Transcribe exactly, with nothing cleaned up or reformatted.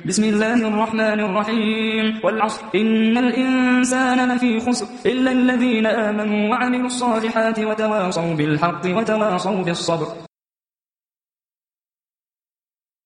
بسم الله الرحمن الرحيم والعصر إن الإنسان لفي خسر إلا الذين آمنوا وعملوا الصالحات وتواصوا بالحق وتواصوا بالصبر.